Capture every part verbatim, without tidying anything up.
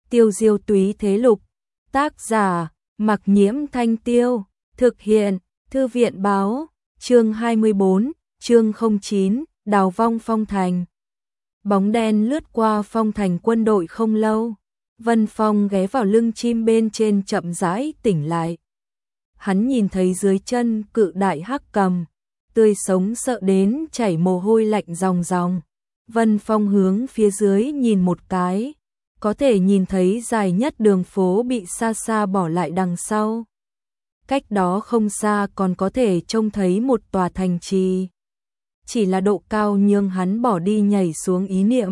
Tiêu diêu túy thế lục. Tác giả, Mặc Nhiễm Thanh Tiêu. Thực hiện, Thư viện báo. Chương hai mươi bốn, chương không chín, đào vong phong thành. Bóng đen lướt qua phong thành quân đội không lâu. Vân Phong ghé vào lưng chim bên trên chậm rãi tỉnh lại. Hắn nhìn thấy dưới chân cự đại hắc cầm, tươi sống sợ đến chảy mồ hôi lạnh ròng ròng. Vân Phong hướng phía dưới nhìn một cái, có thể nhìn thấy dài nhất đường phố bị xa xa bỏ lại đằng sau. Cách đó không xa còn có thể trông thấy một tòa thành trì. Chỉ là độ cao nhưng hắn bỏ đi nhảy xuống ý niệm.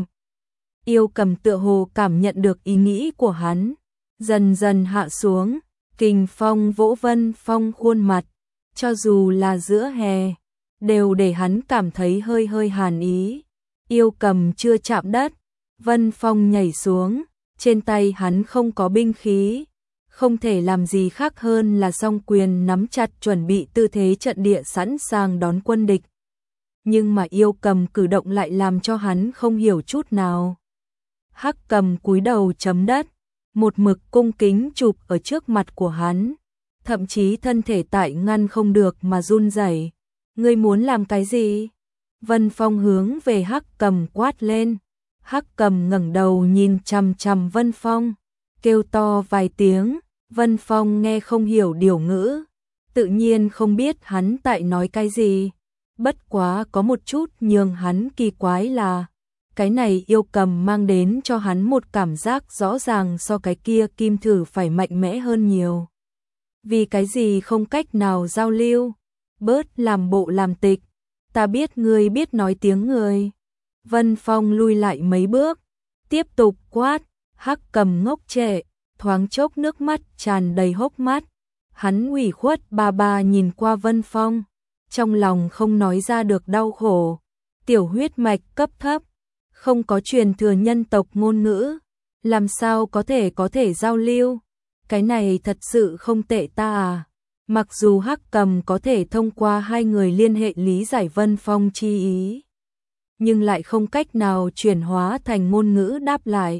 Yêu cầm tựa hồ cảm nhận được ý nghĩ của hắn, dần dần hạ xuống, kình phong vỗ Vân Phong khuôn mặt, cho dù là giữa hè, đều để hắn cảm thấy hơi hơi hàn ý. Yêu cầm chưa chạm đất, Vân Phong nhảy xuống, trên tay hắn không có binh khí, không thể làm gì khác hơn là song quyền nắm chặt chuẩn bị tư thế trận địa sẵn sàng đón quân địch. Nhưng mà yêu cầm cử động lại làm cho hắn không hiểu chút nào. Hắc cầm cúi đầu chấm đất, một mực cung kính chụp ở trước mặt của hắn, thậm chí thân thể tại ngăn không được mà run rẩy. Ngươi muốn làm cái gì? Vân Phong hướng về Hắc cầm quát lên. Hắc cầm ngẩng đầu nhìn chằm chằm Vân Phong, kêu to vài tiếng. Vân Phong nghe không hiểu điều ngữ, tự nhiên không biết hắn tại nói cái gì. Bất quá có một chút nhường hắn kỳ quái là, cái này yêu cầm mang đến cho hắn một cảm giác rõ ràng so cái kia kim thử phải mạnh mẽ hơn nhiều. Vì cái gì không cách nào giao lưu? Bớt làm bộ làm tịch, ta biết ngươi biết nói tiếng người. Vân Phong lui lại mấy bước, tiếp tục quát. Hắc cầm ngốc trệ, thoáng chốc nước mắt tràn đầy hốc mắt. Hắn ủy khuất ba ba nhìn qua Vân Phong, trong lòng không nói ra được đau khổ. Tiểu huyết mạch cấp thấp, không có truyền thừa nhân tộc ngôn ngữ, làm sao có thể có thể giao lưu? Cái này thật sự không tệ ta à? Mặc dù Hắc cầm có thể thông qua hai người liên hệ lý giải Vân Phong chi ý, nhưng lại không cách nào chuyển hóa thành ngôn ngữ đáp lại.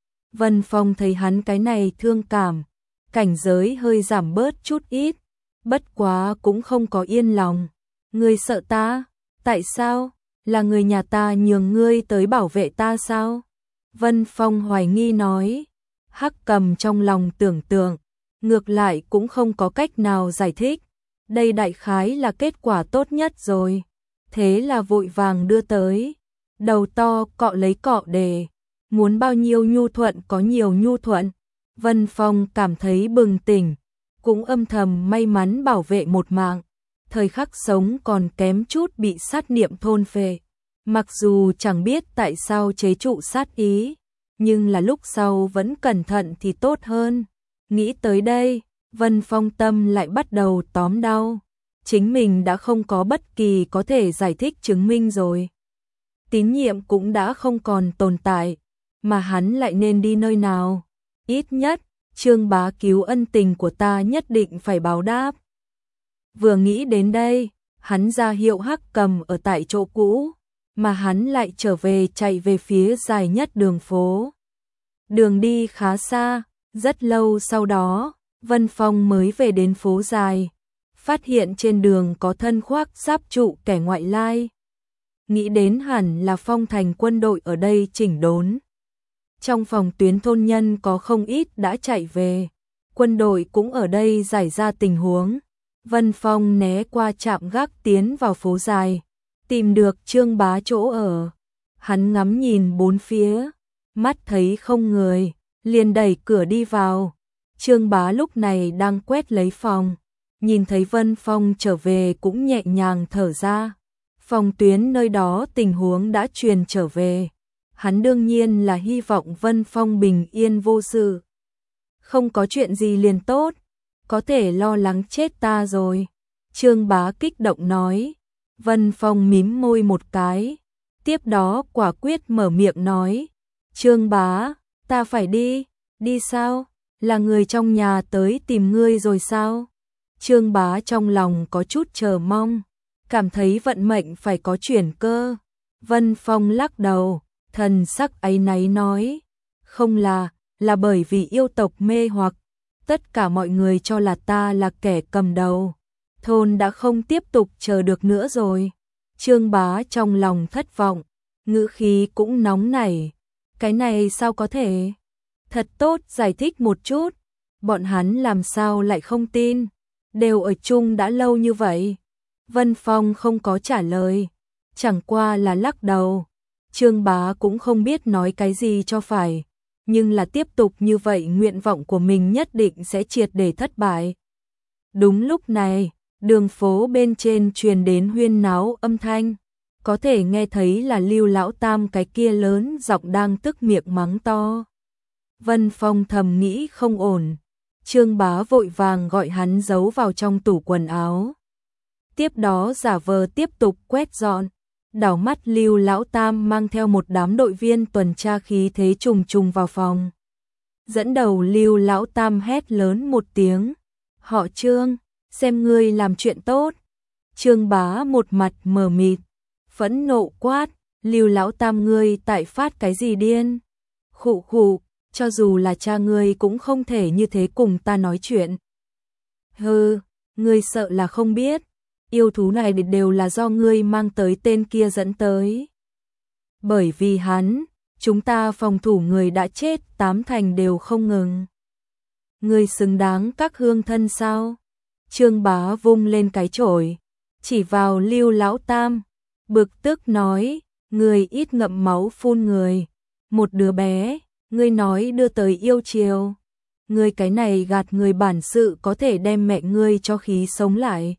Vân Phong thấy hắn cái này thương cảm, cảnh giới hơi giảm bớt chút ít, bất quá cũng không có yên lòng. Ngươi sợ ta? Tại sao? Là người nhà ta nhường ngươi tới bảo vệ ta sao? Vân Phong hoài nghi nói. Hắc cầm trong lòng tưởng tượng, ngược lại cũng không có cách nào giải thích. Đây đại khái là kết quả tốt nhất rồi. Thế là vội vàng đưa tới. Đầu to cọ lấy cọ đề. Muốn bao nhiêu nhu thuận có nhiều nhu thuận. Vân Phong cảm thấy bừng tỉnh, cũng âm thầm may mắn bảo vệ một mạng. Thời khắc sống còn kém chút bị sát niệm thôn phệ. Mặc dù chẳng biết tại sao chế trụ sát ý, nhưng là lúc sau vẫn cẩn thận thì tốt hơn. Nghĩ tới đây, Vân Phong tâm lại bắt đầu tóm đau. Chính mình đã không có bất kỳ có thể giải thích chứng minh rồi. Tín nhiệm cũng đã không còn tồn tại, mà hắn lại nên đi nơi nào? Ít nhất, Trương Bá cứu ân tình của ta nhất định phải báo đáp. Vừa nghĩ đến đây, hắn ra hiệu Hắc cầm ở tại chỗ cũ, mà hắn lại trở về chạy về phía dài nhất đường phố. Đường đi khá xa, rất lâu sau đó, Vân Phong mới về đến phố dài, phát hiện trên đường có thân khoác giáp trụ kẻ ngoại lai. Nghĩ đến hẳn là phong thành quân đội ở đây chỉnh đốn. Trong phòng tuyến thôn nhân có không ít đã chạy về, quân đội cũng ở đây giải ra tình huống. Vân Phong né qua trạm gác tiến vào phố dài, tìm được Trương Bá chỗ ở. Hắn ngắm nhìn bốn phía, mắt thấy không người, liền đẩy cửa đi vào. Trương Bá lúc này đang quét lấy phòng, nhìn thấy Vân Phong trở về cũng nhẹ nhàng thở ra. Phòng tuyến nơi đó tình huống đã truyền trở về. Hắn đương nhiên là hy vọng Vân Phong bình yên vô sự. Không có chuyện gì liền tốt, có thể lo lắng chết ta rồi. Trương Bá kích động nói. Vân Phong mím môi một cái, tiếp đó quả quyết mở miệng nói. Trương Bá, ta phải đi. Đi sao? Là người trong nhà tới tìm ngươi rồi sao? Trương Bá trong lòng có chút chờ mong, cảm thấy vận mệnh phải có chuyển cơ. Vân Phong lắc đầu, thần sắc áy náy nói. Không là, là bởi vì yêu tộc mê hoặc, tất cả mọi người cho là ta là kẻ cầm đầu. Thôn đã không tiếp tục chờ được nữa rồi. Trương Bá trong lòng thất vọng, ngữ khí cũng nóng nảy. Cái này sao có thể? Thật tốt giải thích một chút. Bọn hắn làm sao lại không tin? Đều ở chung đã lâu như vậy. Vân Phong không có trả lời, chẳng qua là lắc đầu. Trương Bá cũng không biết nói cái gì cho phải, nhưng là tiếp tục như vậy nguyện vọng của mình nhất định sẽ triệt để thất bại. Đúng lúc này, đường phố bên trên truyền đến huyên náo âm thanh, có thể nghe thấy là Lưu lão tam cái kia lớn giọng đang tức miệng mắng to. Vân Phong thầm nghĩ không ổn, Trương Bá vội vàng gọi hắn giấu vào trong tủ quần áo. Tiếp đó giả vờ tiếp tục quét dọn, đảo mắt Lưu lão tam mang theo một đám đội viên tuần tra khí thế trùng trùng vào phòng. Dẫn đầu Lưu lão tam hét lớn một tiếng, họ Trương, xem ngươi làm chuyện tốt. Trương Bá một mặt mờ mịt, phẫn nộ quát, Lưu lão tam ngươi tại phát cái gì điên? Khụ khụ, cho dù là cha ngươi cũng không thể như thế cùng ta nói chuyện. Hừ, ngươi sợ là không biết, yêu thú này đều là do ngươi mang tới tên kia dẫn tới. Bởi vì hắn, chúng ta phòng thủ người đã chết tám thành đều không ngừng. Ngươi xứng đáng các hương thân sao? Trương Bá vung lên cái chổi, chỉ vào Lưu lão tam, bực tức nói, ngươi ít ngậm máu phun người, một đứa bé, ngươi nói đưa tới yêu chiều, ngươi cái này gạt người bản sự có thể đem mẹ ngươi cho khí sống lại.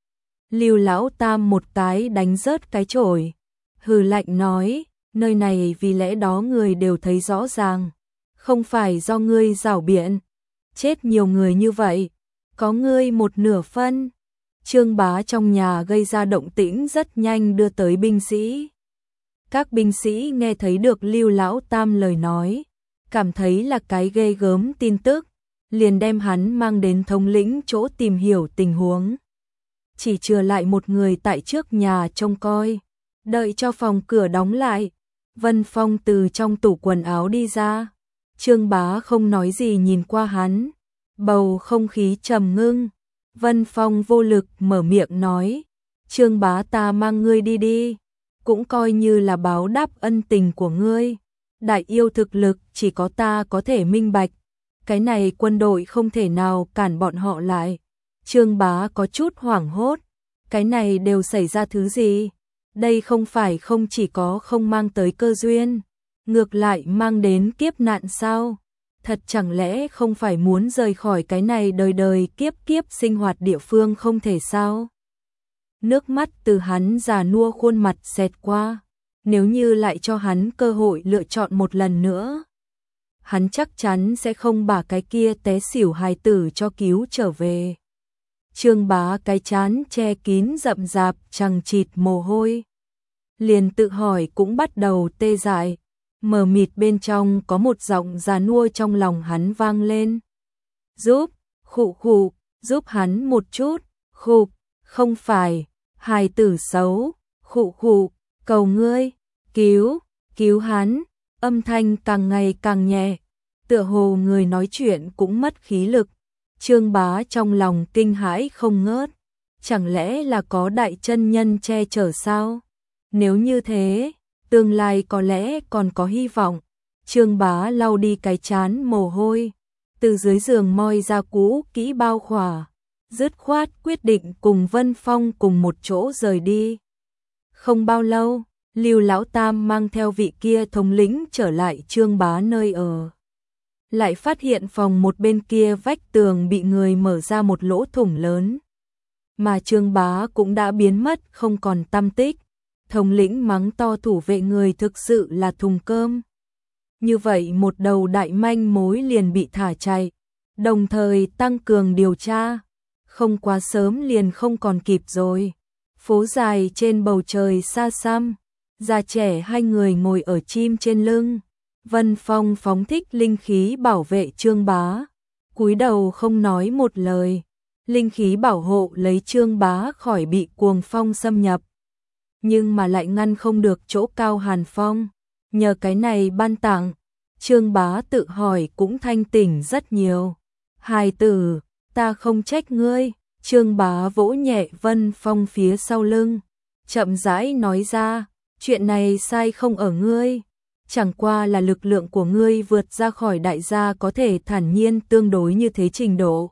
Lưu lão tam một cái đánh rớt cái chổi, hừ lạnh nói, nơi này vì lẽ đó người đều thấy rõ ràng, không phải do ngươi giảo biện, chết nhiều người như vậy, có ngươi một nửa phân. Trương Bá trong nhà gây ra động tĩnh rất nhanh đưa tới binh sĩ. Các binh sĩ nghe thấy được Lưu lão tam lời nói, cảm thấy là cái ghê gớm tin tức, liền đem hắn mang đến thống lĩnh chỗ tìm hiểu tình huống. Chỉ trừ lại một người tại trước nhà trông coi, đợi cho phòng cửa đóng lại, Vân Phong từ trong tủ quần áo đi ra. Trương Bá không nói gì nhìn qua hắn, bầu không khí trầm ngưng. Vân Phong vô lực mở miệng nói, Trương Bá ta mang ngươi đi đi, cũng coi như là báo đáp ân tình của ngươi. Đại yêu thực lực chỉ có ta có thể minh bạch, cái này quân đội không thể nào cản bọn họ lại. Trương Bá có chút hoảng hốt, cái này đều xảy ra thứ gì? Đây không phải không chỉ có không mang tới cơ duyên, ngược lại mang đến kiếp nạn sao? Thật chẳng lẽ không phải muốn rời khỏi cái này đời đời kiếp kiếp sinh hoạt địa phương không thể sao? Nước mắt từ hắn già nua khuôn mặt xẹt qua, nếu như lại cho hắn cơ hội lựa chọn một lần nữa, hắn chắc chắn sẽ không把cái kia té xỉu hài tử cho cứu trở về. Trương Bá cái chán che kín rậm rạp chằng chịt mồ hôi, liền tự hỏi cũng bắt đầu tê dại. Mờ mịt bên trong có một giọng già nua trong lòng hắn vang lên. Giúp, khụ khụ, giúp hắn một chút, khụ, không phải, hài tử xấu, khụ khụ, cầu ngươi, cứu, cứu hắn, âm thanh càng ngày càng nhẹ, tựa hồ người nói chuyện cũng mất khí lực. Trương Bá trong lòng kinh hãi không ngớt, chẳng lẽ là có đại chân nhân che chở sao? Nếu như thế, tương lai có lẽ còn có hy vọng. Trương Bá lau đi cái chán mồ hôi, từ dưới giường moi ra cũ kỹ bao khỏa, dứt khoát quyết định cùng Vân Phong cùng một chỗ rời đi. Không bao lâu, Lưu lão tam mang theo vị kia thống lĩnh trở lại Trương Bá nơi ở. Lại phát hiện phòng một bên kia vách tường bị người mở ra một lỗ thủng lớn, mà Trương Bá cũng đã biến mất không còn tăm tích. Thống lĩnh mắng to thủ vệ người thực sự là thùng cơm. Như vậy một đầu đại manh mối liền bị thả chạy, đồng thời tăng cường điều tra. Không quá sớm liền không còn kịp rồi. Phố dài trên bầu trời xa xăm, già trẻ hai người ngồi ở chim trên lưng. Vân Phong phóng thích linh khí bảo vệ Trương Bá, cúi đầu không nói một lời. Linh khí bảo hộ lấy Trương Bá khỏi bị cuồng phong xâm nhập, nhưng mà lại ngăn không được chỗ cao hàn phong. Nhờ cái này ban tặng, Trương Bá tự hỏi cũng thanh tỉnh rất nhiều. Hài tử, ta không trách ngươi. Trương Bá vỗ nhẹ Vân Phong phía sau lưng, chậm rãi nói ra, chuyện này sai không ở ngươi, chẳng qua là lực lượng của ngươi vượt ra khỏi đại gia có thể thản nhiên tương đối như thế trình độ.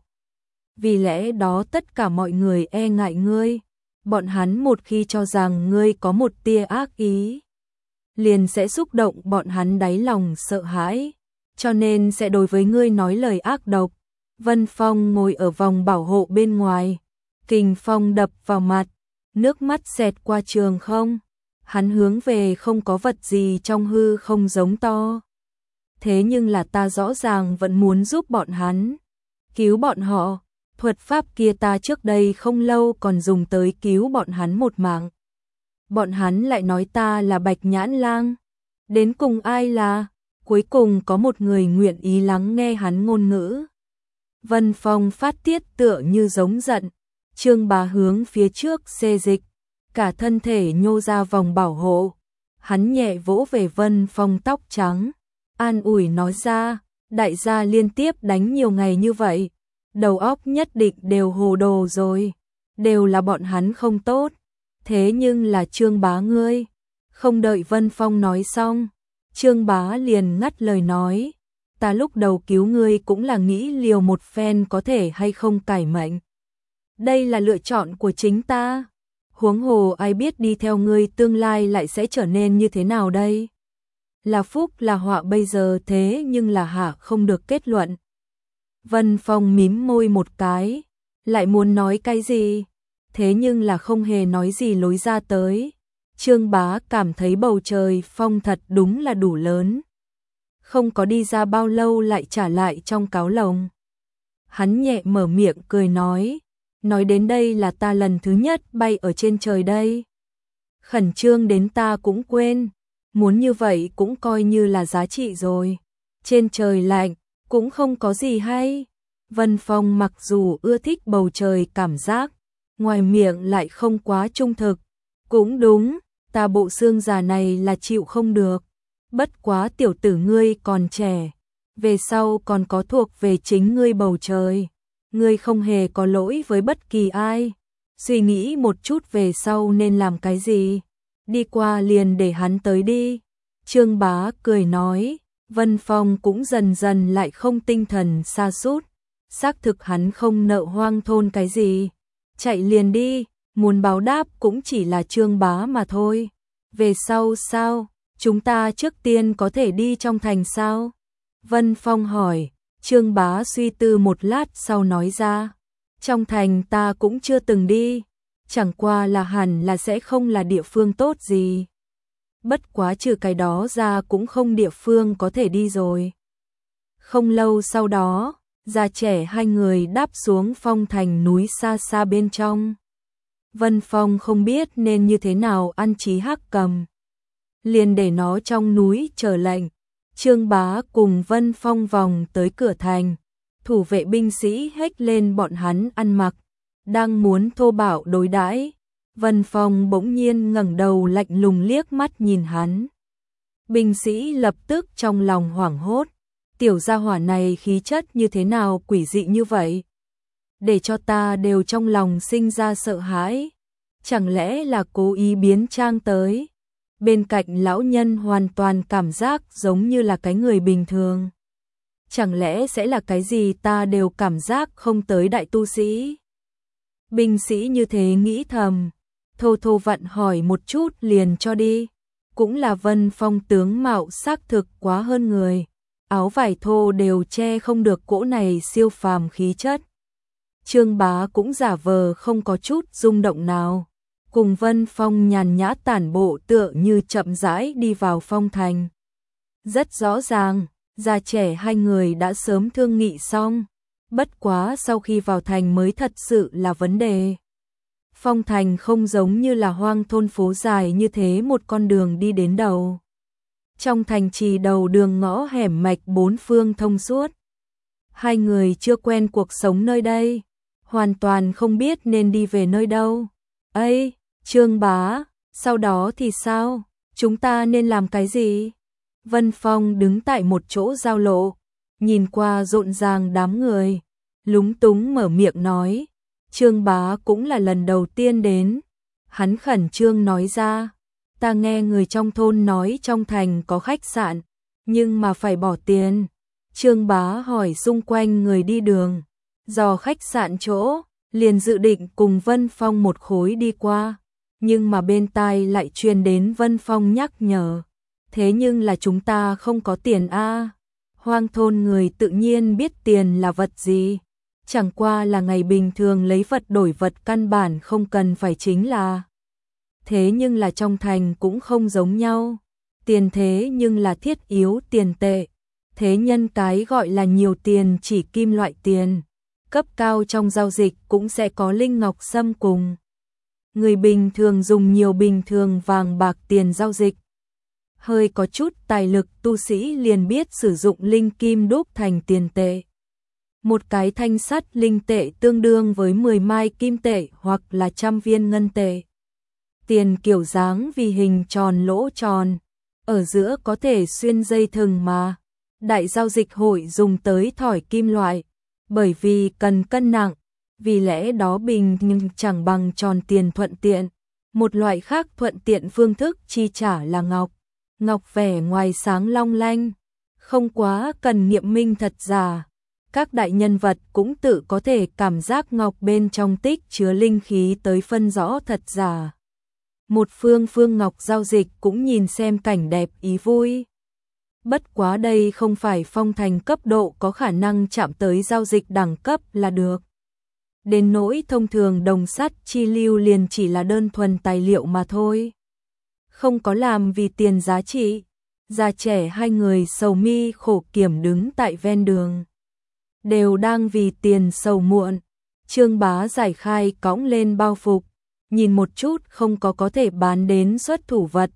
Vì lẽ đó tất cả mọi người e ngại ngươi, bọn hắn một khi cho rằng ngươi có một tia ác ý, liền sẽ xúc động bọn hắn đáy lòng sợ hãi, cho nên sẽ đối với ngươi nói lời ác độc. Vân Phong ngồi ở vòng bảo hộ bên ngoài, kình phong đập vào mặt, nước mắt xẹt qua trường không. Hắn hướng về không có vật gì trong hư không giống to. Thế nhưng là ta rõ ràng vẫn muốn giúp bọn hắn, cứu bọn họ. Thuật pháp kia ta trước đây không lâu còn dùng tới cứu bọn hắn một mạng. Bọn hắn lại nói ta là Bạch Nhãn Lang. Đến cùng ai là? Cuối cùng có một người nguyện ý lắng nghe hắn ngôn ngữ. Vân Phong phát tiết tựa như giống giận. Trương Bá hướng phía trước xê dịch, cả thân thể nhô ra vòng bảo hộ. Hắn nhẹ vỗ về Vân Phong tóc trắng, an ủi nói ra, đại gia liên tiếp đánh nhiều ngày như vậy, đầu óc nhất định đều hồ đồ rồi, đều là bọn hắn không tốt. Thế nhưng là Trương Bá ngươi. Không đợi Vân Phong nói xong, Trương Bá liền ngắt lời nói, ta lúc đầu cứu ngươi cũng là nghĩ liều một phen có thể hay không cải mệnh. Đây là lựa chọn của chính ta. Huống hồ ai biết đi theo ngươi tương lai lại sẽ trở nên như thế nào đây? Là phúc là họa bây giờ thế nhưng là hạ không được kết luận. Vân Phong mím môi một cái, lại muốn nói cái gì? Thế nhưng là không hề nói gì lối ra tới. Trương Bá cảm thấy bầu trời phong thật đúng là đủ lớn. Không có đi ra bao lâu lại trả lại trong cáo lồng. Hắn nhẹ mở miệng cười nói, nói đến đây là ta lần thứ nhất bay ở trên trời đây. Khẩn trương đến ta cũng quên, muốn như vậy cũng coi như là giá trị rồi. Trên trời lạnh, cũng không có gì hay. Vân Phong mặc dù ưa thích bầu trời cảm giác, ngoài miệng lại không quá trung thực. Cũng đúng, ta bộ xương già này là chịu không được. Bất quá tiểu tử ngươi còn trẻ, về sau còn có thuộc về chính ngươi bầu trời. Ngươi không hề có lỗi với bất kỳ ai. Suy nghĩ một chút về sau nên làm cái gì. Đi qua liền để hắn tới đi. Trương Bá cười nói. Vân Phong cũng dần dần lại không tinh thần sa sút. Xác thực hắn không nợ Hoang thôn cái gì. Chạy liền đi, muốn báo đáp cũng chỉ là Trương Bá mà thôi. Về sau sao? Chúng ta trước tiên có thể đi trong thành sao? Vân Phong hỏi. Trương Bá suy tư một lát sau nói ra, trong thành ta cũng chưa từng đi, chẳng qua là hẳn là sẽ không là địa phương tốt gì. Bất quá trừ cái đó ra cũng không địa phương có thể đi rồi. Không lâu sau đó, già trẻ hai người đáp xuống phong thành núi xa xa bên trong. Vân Phong không biết nên như thế nào ăn Chí Hắc Cầm, liền để nó trong núi chờ lệnh. Trương Bá cùng Vân Phong vòng tới cửa thành, thủ vệ binh sĩ hét lên bọn hắn ăn mặc, đang muốn thô bạo đối đãi. Vân Phong bỗng nhiên ngẩng đầu lạnh lùng liếc mắt nhìn hắn. Binh sĩ lập tức trong lòng hoảng hốt, tiểu gia hỏa này khí chất như thế nào quỷ dị như vậy? Để cho ta đều trong lòng sinh ra sợ hãi, chẳng lẽ là cố ý biến trang tới? Bên cạnh lão nhân hoàn toàn cảm giác giống như là cái người bình thường. Chẳng lẽ sẽ là cái gì ta đều cảm giác không tới đại tu sĩ? Binh sĩ như thế nghĩ thầm, thô thô vặn hỏi một chút liền cho đi. Cũng là Vân Phong tướng mạo xác thực quá hơn người, áo vải thô đều che không được cỗ này siêu phàm khí chất. Trương Bá cũng giả vờ không có chút rung động nào, cùng Vân Phong nhàn nhã tản bộ tựa như chậm rãi đi vào phong thành. Rất rõ ràng, già trẻ hai người đã sớm thương nghị xong, bất quá sau khi vào thành mới thật sự là vấn đề. Phong thành không giống như là Hoang thôn phố dài như thế một con đường đi đến đầu. Trong thành trì đầu đường ngõ hẻm mạch bốn phương thông suốt. Hai người chưa quen cuộc sống nơi đây, hoàn toàn không biết nên đi về nơi đâu. Ây, Trương Bá, sau đó thì sao? Chúng ta nên làm cái gì? Vân Phong đứng tại một chỗ giao lộ, nhìn qua rộn ràng đám người, lúng túng mở miệng nói, Trương bá cũng là lần đầu tiên đến. Hắn khẩn trương nói ra, ta nghe người trong thôn nói trong thành có khách sạn, nhưng mà phải bỏ tiền. Trương bá hỏi xung quanh người đi đường, dò khách sạn chỗ, liền dự định cùng Vân Phong một khối đi qua, nhưng mà bên tai lại truyền đến Vân Phong nhắc nhở, thế nhưng là chúng ta không có tiền a. Hoang thôn người tự nhiên biết tiền là vật gì, chẳng qua là ngày bình thường lấy vật đổi vật căn bản không cần phải chính là. Thế nhưng là trong thành cũng không giống nhau, tiền thế nhưng là thiết yếu tiền tệ, thế nhân cái gọi là nhiều tiền chỉ kim loại tiền, cấp cao trong giao dịch cũng sẽ có linh ngọc sâm cùng. Người bình thường dùng nhiều bình thường vàng bạc tiền giao dịch. Hơi có chút tài lực tu sĩ liền biết sử dụng linh kim đúc thành tiền tệ. Một cái thanh sắt linh tệ tương đương với mười mai kim tệ hoặc là trăm viên ngân tệ. Tiền kiểu dáng vì hình tròn lỗ tròn, ở giữa có thể xuyên dây thừng mà. Đại giao dịch hội dùng tới thỏi kim loại, bởi vì cần cân nặng, vì lẽ đó bình nhưng chẳng bằng tròn tiền thuận tiện. Một loại khác thuận tiện phương thức chi trả là ngọc. Ngọc vẻ ngoài sáng long lanh, không quá cần nghiệm minh thật giả. Các đại nhân vật cũng tự có thể cảm giác ngọc bên trong tích chứa linh khí tới phân rõ thật giả. Một phương phương ngọc giao dịch cũng nhìn xem cảnh đẹp ý vui. Bất quá đây không phải phong thành cấp độ có khả năng chạm tới giao dịch đẳng cấp là được. Đến nỗi thông thường đồng sắt chi lưu liền chỉ là đơn thuần tài liệu mà thôi. Không có làm vì tiền giá trị. Già trẻ hai người sầu mi khổ kiểm đứng tại ven đường. Đều đang vì tiền sầu muộn. Trương bá giải khai cõng lên bao phục, nhìn một chút không có có thể bán đến xuất thủ vật.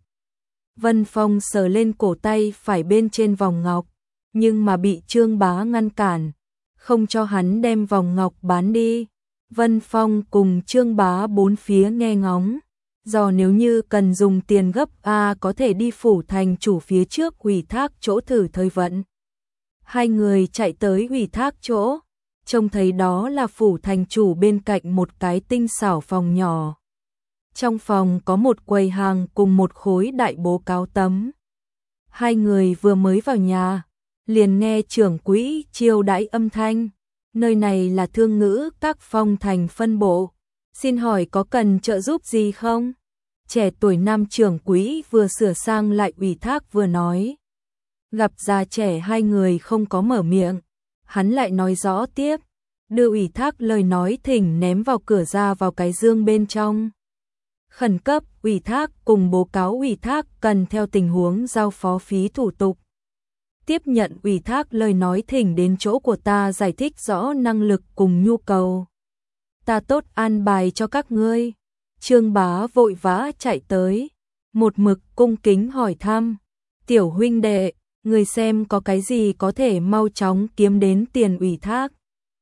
Vân Phong sờ lên cổ tay phải bên trên vòng ngọc, nhưng mà bị Trương bá ngăn cản, không cho hắn đem vòng ngọc bán đi. Vân Phong cùng Trương bá bốn phía nghe ngóng, do nếu như cần dùng tiền gấp A có thể đi phủ thành chủ phía trước ủy thác chỗ thử thời vận. Hai người chạy tới ủy thác chỗ, trông thấy đó là phủ thành chủ bên cạnh một cái tinh xảo phòng nhỏ. Trong phòng có một quầy hàng cùng một khối đại bố cáo tấm. Hai người vừa mới vào nhà, liền nghe trưởng quỹ chiêu đãi âm thanh. Nơi này là thương ngữ các phong thành phân bộ. Xin hỏi có cần trợ giúp gì không? Trẻ tuổi nam trưởng quỹ vừa sửa sang lại ủy thác vừa nói. Gặp già trẻ hai người không có mở miệng, hắn lại nói rõ tiếp, đưa ủy thác lời nói thỉnh ném vào cửa ra vào cái dương bên trong. Khẩn cấp, ủy thác cùng báo cáo ủy thác cần theo tình huống giao phó phí thủ tục. Tiếp nhận ủy thác lời nói thỉnh đến chỗ của ta giải thích rõ năng lực cùng nhu cầu. Ta tốt an bài cho các ngươi. Trương bá vội vã chạy tới, một mực cung kính hỏi thăm. Tiểu huynh đệ, người xem có cái gì có thể mau chóng kiếm đến tiền ủy thác.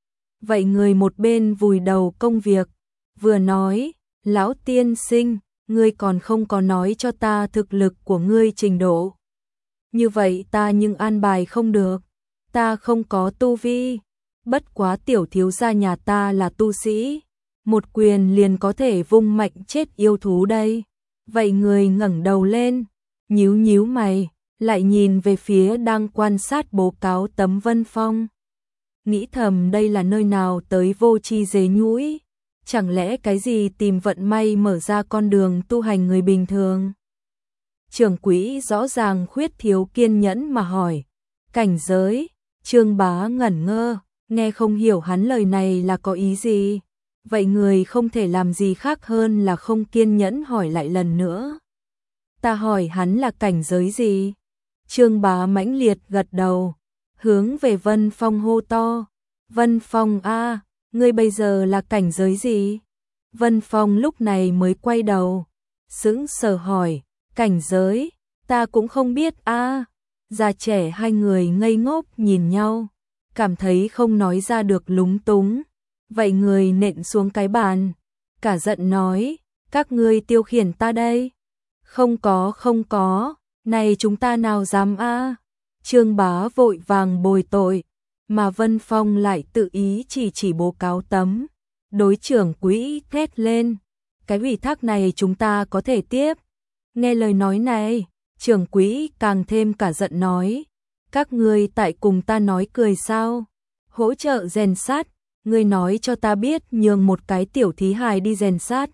Vậy người một bên vùi đầu công việc, vừa nói, lão tiên sinh, ngươi còn không có nói cho ta thực lực của ngươi trình độ. Như vậy ta nhưng an bài không được, ta không có tu vi, bất quá tiểu thiếu gia nhà ta là tu sĩ, một quyền liền có thể vung mạnh chết yêu thú đây. Vậy người ngẩng đầu lên, nhíu nhíu mày, lại nhìn về phía đang quan sát báo cáo tấm Vân Phong. Nghĩ thầm đây là nơi nào tới vô tri dế nhũi, chẳng lẽ cái gì tìm vận may mở ra con đường tu hành người bình thường. Trưởng quỹ rõ ràng khuyết thiếu kiên nhẫn mà hỏi, cảnh giới. Trương bá ngẩn ngơ, nghe không hiểu hắn lời này là có ý gì. Vậy người không thể làm gì khác hơn là không kiên nhẫn hỏi lại lần nữa. Ta hỏi hắn là cảnh giới gì? Trương bá mãnh liệt gật đầu, hướng về Vân Phong hô to. Vân Phong a, ngươi bây giờ là cảnh giới gì? Vân Phong lúc này mới quay đầu, sững sờ hỏi, cảnh giới, ta cũng không biết a. Già trẻ hai người ngây ngốc nhìn nhau, cảm thấy không nói ra được lúng túng. Vậy người nện xuống cái bàn, cả giận nói, các ngươi tiêu khiển ta đây. Không có không có, Này chúng ta nào dám a? Trương Bá vội vàng bồi tội, mà Vân Phong lại tự ý chỉ chỉ bố cáo tấm. Đối trưởng quỹ thét lên, cái ủy thác này chúng ta có thể tiếp. Nghe lời nói này, trưởng quỹ càng thêm cả giận nói, các ngươi tại cùng ta nói cười sao? Hỗ trợ rèn sắt, ngươi nói cho ta biết nhường một cái tiểu thí hài đi rèn sắt.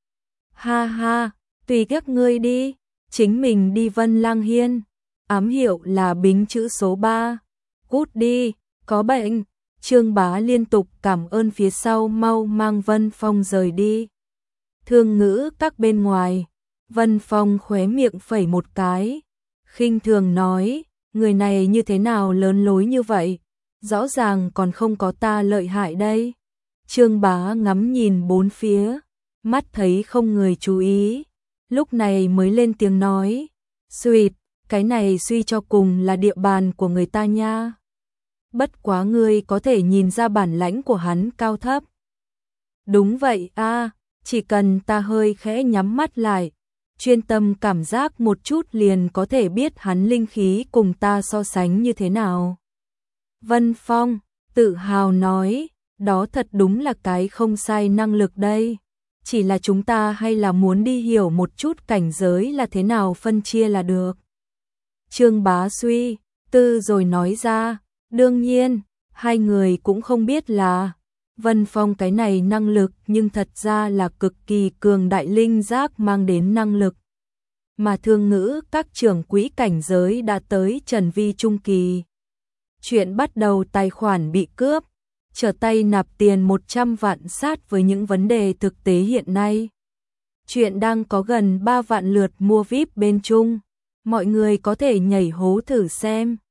Ha ha, tùy các ngươi đi, chính mình đi Vân Lang Hiên, ám hiệu là bính chữ số ba. Cút đi, có bệnh. Trương Bá liên tục cảm ơn phía sau mau mang Vân Phong rời đi. Thương ngữ các bên ngoài, Vân Phong khóe miệng phẩy một cái, khinh thường nói, người này như thế nào lớn lối như vậy, rõ ràng còn không có ta lợi hại đây. Trương Bá ngắm nhìn bốn phía, mắt thấy không người chú ý, lúc này mới lên tiếng nói, suýt, cái này suy cho cùng là địa bàn của người ta nha. Bất quá ngươi có thể nhìn ra bản lãnh của hắn cao thấp. Đúng vậy a, chỉ cần ta hơi khẽ nhắm mắt lại, chuyên tâm cảm giác một chút liền có thể biết hắn linh khí cùng ta so sánh như thế nào. Vân Phong tự hào nói, đó thật đúng là cái không sai năng lực đây. Chỉ là chúng ta hay là muốn đi hiểu một chút cảnh giới là thế nào phân chia là được. Trương Bá suy tư rồi nói ra, đương nhiên, hai người cũng không biết là Vân Phong cái này năng lực nhưng thật ra là cực kỳ cường đại linh giác mang đến năng lực. Mà thương ngữ các trưởng quỹ cảnh giới đã tới trần vi trung kỳ. Chuyện bắt đầu tài khoản bị cướp, trở tay nạp tiền một trăm vạn sát với những vấn đề thực tế hiện nay. Chuyện đang có gần ba vạn lượt mua vi ai pi bên Trung, mọi người có thể nhảy hố thử xem.